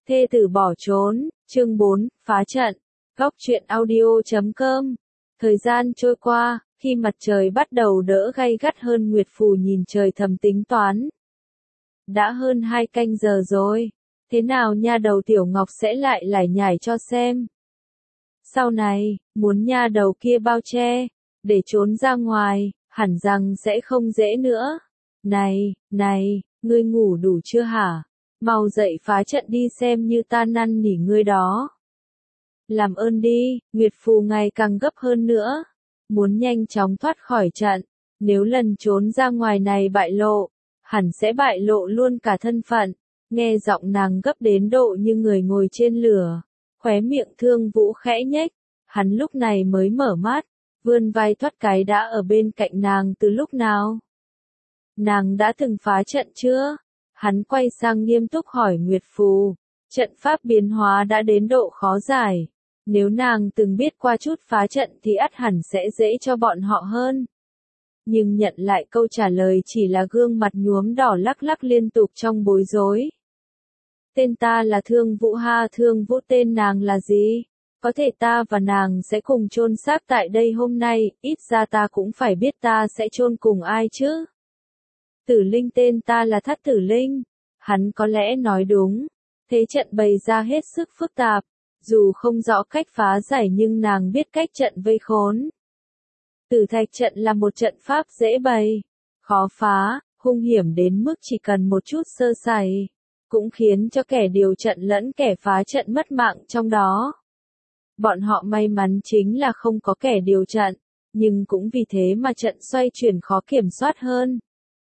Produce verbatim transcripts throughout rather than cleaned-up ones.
Thê tử bỏ trốn, chương bốn, phá trận. Góc truyện audio chấm com. Thời gian trôi qua, khi mặt trời bắt đầu đỡ gay gắt hơn, Nguyệt Phù nhìn trời thầm tính toán. Đã hơn hai canh giờ rồi, thế nào nha đầu Tiểu Ngọc sẽ lại lải nhải cho xem. Sau này, muốn nha đầu kia bao che, để trốn ra ngoài, hẳn rằng sẽ không dễ nữa. Này, này, ngươi ngủ đủ chưa hả? Mau dậy phá trận đi xem như ta năn nỉ ngươi đó. Làm ơn đi, Nguyệt Phù ngày càng gấp hơn nữa. Muốn nhanh chóng thoát khỏi trận, nếu lần trốn ra ngoài này bại lộ, hẳn sẽ bại lộ luôn cả thân phận. Nghe giọng nàng gấp đến độ như người ngồi trên lửa, khóe miệng Thương Vũ khẽ nhếch, hắn lúc này mới mở mắt, vươn vai thoát cái đã ở bên cạnh nàng từ lúc nào. Nàng đã từng phá trận chưa? Hắn quay sang nghiêm túc hỏi Nguyệt Phù, trận pháp biến hóa đã đến độ khó giải. Nếu nàng từng biết qua chút phá trận thì ắt hẳn sẽ dễ cho bọn họ hơn. Nhưng nhận lại câu trả lời chỉ là gương mặt nhuốm đỏ lắc lắc liên tục trong bối rối. Tên ta là Thương Vũ ha, Thương Vũ tên nàng là gì? Có thể ta và nàng sẽ cùng chôn xác tại đây hôm nay, ít ra ta cũng phải biết ta sẽ chôn cùng ai chứ. Tử Linh tên ta là Thất Tử Linh. Hắn có lẽ nói đúng. Thế trận bày ra hết sức phức tạp. Dù không rõ cách phá giải nhưng nàng biết cách trận vây khốn. Tử Thạch trận là một trận pháp dễ bày, khó phá, hung hiểm đến mức chỉ cần một chút sơ sẩy, cũng khiến cho kẻ điều trận lẫn kẻ phá trận mất mạng trong đó. Bọn họ may mắn chính là không có kẻ điều trận, nhưng cũng vì thế mà trận xoay chuyển khó kiểm soát hơn.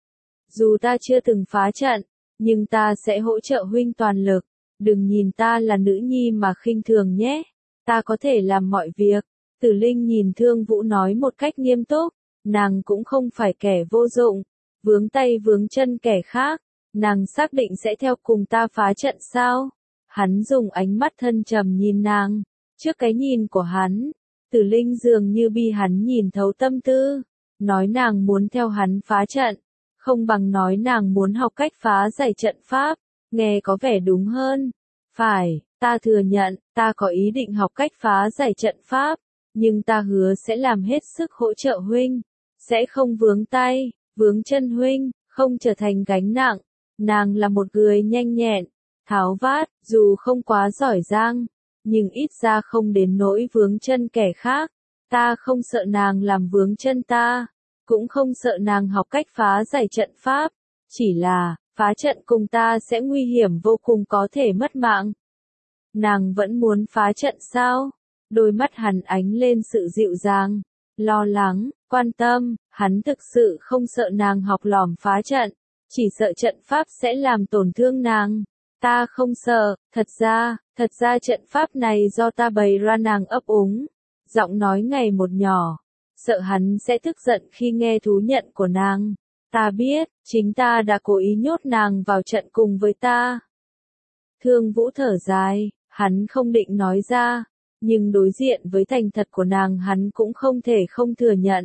Dù ta chưa từng phá trận, nhưng ta sẽ hỗ trợ huynh toàn lực. Đừng nhìn ta là nữ nhi mà khinh thường nhé. Ta có thể làm mọi việc. Tử Linh nhìn Thương Vũ nói một cách nghiêm túc. Nàng cũng không phải kẻ vô dụng, vướng tay vướng chân kẻ khác. Nàng xác định sẽ theo cùng ta phá trận sao? Hắn dùng ánh mắt thân trầm nhìn nàng. Trước cái nhìn của hắn, Tử Linh dường như bị hắn nhìn thấu tâm tư. Nói nàng muốn theo hắn phá trận, không bằng nói nàng muốn học cách phá giải trận pháp. Nghe có vẻ đúng hơn. Phải, ta thừa nhận, ta có ý định học cách phá giải trận pháp, nhưng ta hứa sẽ làm hết sức hỗ trợ huynh, sẽ không vướng tay, vướng chân huynh, không trở thành gánh nặng. Nàng là một người nhanh nhẹn, tháo vát, dù không quá giỏi giang, nhưng ít ra không đến nỗi vướng chân kẻ khác. Ta không sợ nàng làm vướng chân ta, cũng không sợ nàng học cách phá giải trận pháp, chỉ là phá trận cùng ta sẽ nguy hiểm vô cùng, có thể mất mạng. Nàng vẫn muốn phá trận sao? Đôi mắt hắn ánh lên sự dịu dàng, lo lắng, quan tâm. Hắn thực sự không sợ nàng học lỏm phá trận, chỉ sợ trận pháp sẽ làm tổn thương nàng. Ta không sợ, thật ra, thật ra trận pháp này do ta bày ra. Nàng ấp úng, giọng nói ngày một nhỏ, sợ hắn sẽ tức giận khi nghe thú nhận của nàng. Ta biết, chính ta đã cố ý nhốt nàng vào trận cùng với ta. Thương Vũ thở dài, hắn không định nói ra, nhưng đối diện với thành thật của nàng hắn cũng không thể không thừa nhận.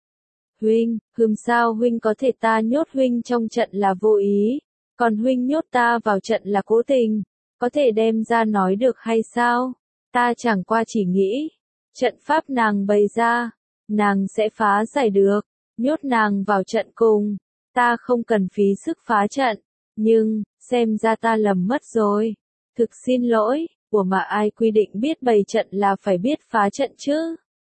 Huynh, hừm sao huynh có thể? Ta nhốt huynh trong trận là vô ý, còn huynh nhốt ta vào trận là cố tình, có thể đem ra nói được hay sao? Ta chẳng qua chỉ nghĩ, trận pháp nàng bày ra, nàng sẽ phá giải được. Nhốt nàng vào trận cùng, ta không cần phí sức phá trận, nhưng, xem ra ta lầm mất rồi. Thực xin lỗi, của mà ai quy định biết bày trận là phải biết phá trận chứ?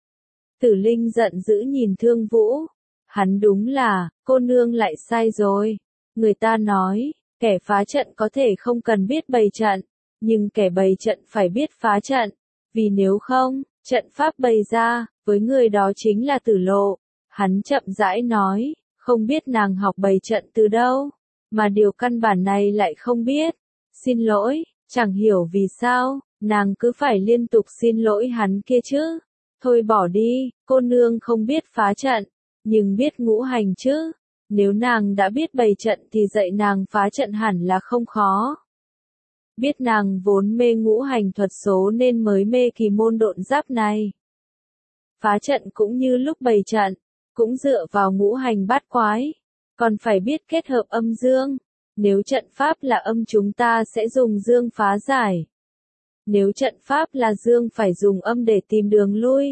Tử Linh giận dữ nhìn Thương Vũ, hắn đúng là, cô nương lại sai rồi. Người ta nói, kẻ phá trận có thể không cần biết bày trận, nhưng kẻ bày trận phải biết phá trận, vì nếu không, trận pháp bày ra, với người đó chính là tử lộ. Hắn chậm rãi nói, không biết nàng học bày trận từ đâu, mà điều căn bản này lại không biết. Xin lỗi, chẳng hiểu vì sao, nàng cứ phải liên tục xin lỗi hắn kia chứ. Thôi bỏ đi, cô nương không biết phá trận, nhưng biết ngũ hành chứ. Nếu nàng đã biết bày trận thì dạy nàng phá trận hẳn là không khó. Biết nàng vốn mê ngũ hành thuật số nên mới mê kỳ môn độn giáp này. Phá trận cũng như lúc bày trận, cũng dựa vào ngũ hành bát quái, còn phải biết kết hợp âm dương. Nếu trận pháp là âm chúng ta sẽ dùng dương phá giải. Nếu trận pháp là dương phải dùng âm để tìm đường lui.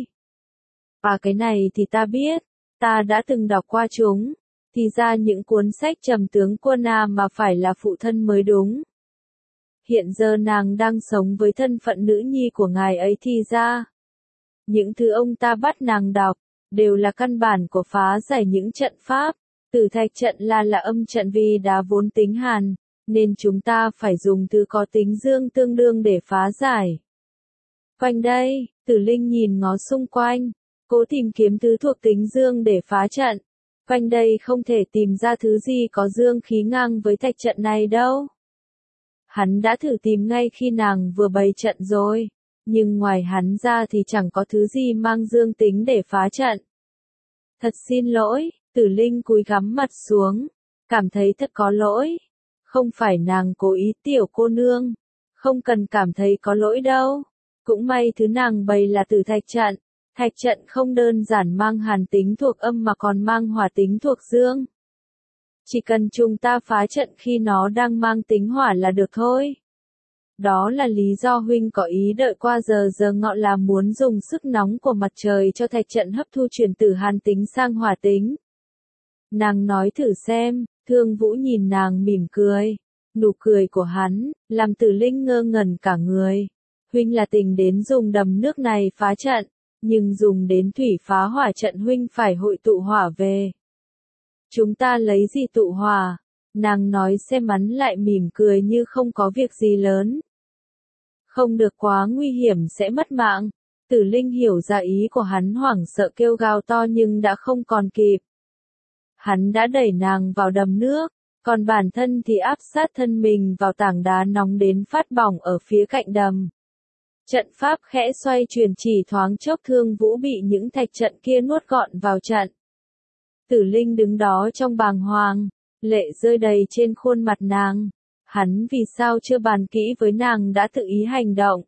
À cái này thì ta biết, ta đã từng đọc qua chúng. Thì ra những cuốn sách Trầm tướng quân à mà phải là phụ thân mới đúng. Hiện giờ nàng đang sống với thân phận nữ nhi của ngài ấy thì ra. Những thứ ông ta bắt nàng đọc, đều là căn bản của phá giải những trận pháp. Tử thạch trận là là âm trận vì đá vốn tính hàn, nên chúng ta phải dùng thứ có tính dương tương đương để phá giải. Quanh đây, Tử Linh nhìn ngó xung quanh, cố tìm kiếm thứ thuộc tính dương để phá trận. Quanh đây không thể tìm ra thứ gì có dương khí ngang với thạch trận này đâu. Hắn đã thử tìm ngay khi nàng vừa bày trận rồi, nhưng ngoài hắn ra thì chẳng có thứ gì mang dương tính để phá trận. Thật xin lỗi, Tử Linh cúi gắm mặt xuống, cảm thấy thật có lỗi. Không phải nàng cố ý tiểu cô nương, không cần cảm thấy có lỗi đâu. Cũng may thứ nàng bày là tử thạch trận, thạch trận không đơn giản mang hàn tính thuộc âm mà còn mang hỏa tính thuộc dương. Chỉ cần chúng ta phá trận khi nó đang mang tính hỏa là được thôi. Đó là lý do huynh có ý đợi qua giờ giờ ngọ là muốn dùng sức nóng của mặt trời cho thạch trận hấp thu chuyển từ hàn tính sang hỏa tính. Nàng nói thử xem, Thương Vũ nhìn nàng mỉm cười. Nụ cười của hắn, làm Tử Linh ngơ ngẩn cả người. Huynh là tình đến dùng đầm nước này phá trận, nhưng dùng đến thủy phá hỏa trận huynh phải hội tụ hỏa về. Chúng ta lấy gì tụ hỏa? Nàng nói xem hắn lại mỉm cười như không có việc gì lớn. Không được quá nguy hiểm sẽ mất mạng. Tử Linh hiểu ra ý của hắn hoảng sợ kêu gào to nhưng đã không còn kịp. Hắn đã đẩy nàng vào đầm nước, còn bản thân thì áp sát thân mình vào tảng đá nóng đến phát bỏng ở phía cạnh đầm. Trận pháp khẽ xoay chuyển chỉ thoáng chốc Thương Vũ bị những thạch trận kia nuốt gọn vào trận. Tử Linh đứng đó trong bàng hoàng, lệ rơi đầy trên khuôn mặt nàng. Hắn vì sao chưa bàn kỹ với nàng đã tự ý hành động.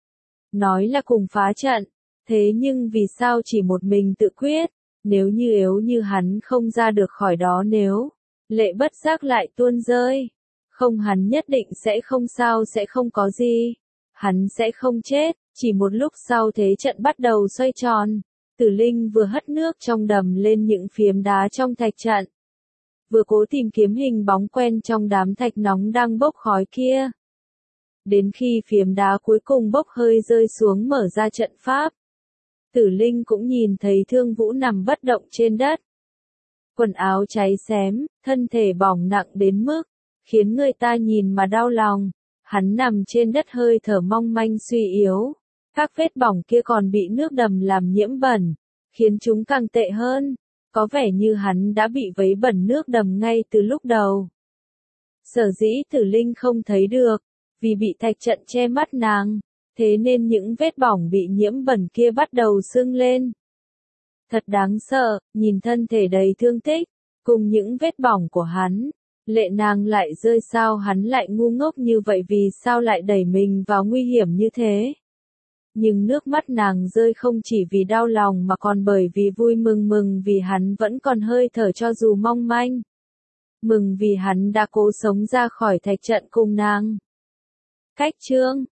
Nói là cùng phá trận, thế nhưng vì sao chỉ một mình tự quyết, nếu như yếu như hắn không ra được khỏi đó nếu, lệ bất giác lại tuôn rơi. Không hắn nhất định sẽ không sao sẽ không có gì. Hắn sẽ không chết, chỉ một lúc sau thế trận bắt đầu xoay tròn. Tử Linh vừa hất nước trong đầm lên những phiếm đá trong thạch trận. Vừa cố tìm kiếm hình bóng quen trong đám thạch nóng đang bốc khói kia. Đến khi phiếm đá cuối cùng bốc hơi rơi xuống mở ra trận pháp. Tử Linh cũng nhìn thấy Thương Vũ nằm bất động trên đất. Quần áo cháy xém, thân thể bỏng nặng đến mức, khiến người ta nhìn mà đau lòng. Hắn nằm trên đất hơi thở mong manh suy yếu. Các vết bỏng kia còn bị nước đầm làm nhiễm bẩn, khiến chúng càng tệ hơn. Có vẻ như hắn đã bị vấy bẩn nước đầm ngay từ lúc đầu. Sở dĩ Tử Linh không thấy được, vì bị thạch trận che mắt nàng, thế nên những vết bỏng bị nhiễm bẩn kia bắt đầu sưng lên. Thật đáng sợ, nhìn thân thể đầy thương tích, cùng những vết bỏng của hắn, lệ nàng lại rơi sao hắn lại ngu ngốc như vậy vì sao lại đẩy mình vào nguy hiểm như thế. Nhưng nước mắt nàng rơi không chỉ vì đau lòng mà còn bởi vì vui mừng mừng vì hắn vẫn còn hơi thở cho dù mong manh. Mừng vì hắn đã cố sống ra khỏi thạch trận cùng nàng. Cách chương